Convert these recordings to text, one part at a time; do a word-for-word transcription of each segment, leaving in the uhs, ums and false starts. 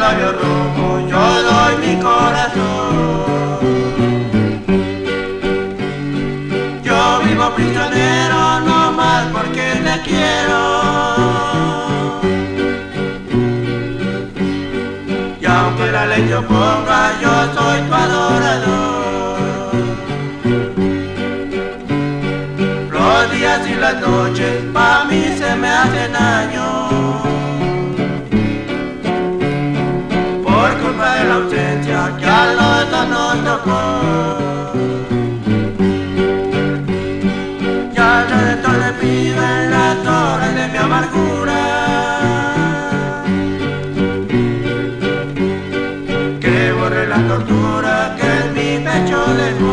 labios rojos yo doy mi corazón. Yo vivo prisionero no más porque te quiero. Y aunque la ley te oponga, yo soy tu adorador. Los días y las noches pa' mí se me hacen años, por culpa de la ausencia que a los dos nos tocó. Ya el Redentor le pido en las horas de mi amargura que borre la tortura que en mi pecho dejó.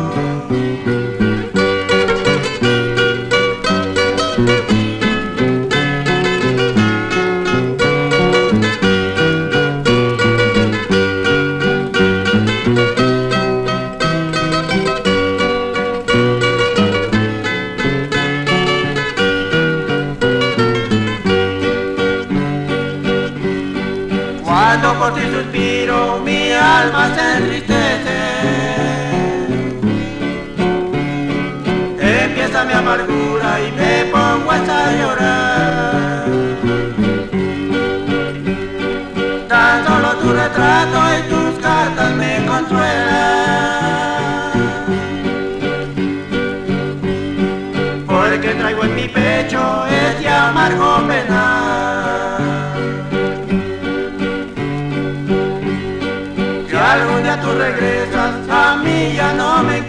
Cuando por ti suspiro, mi alma se entristece. Empieza mi amargura y me pongo hasta a llorar. Tan solo tu retrato y tus cartas me consuelan, porque traigo en mi pecho ese amargo penar. Algún día tú regresas, a mí ya no me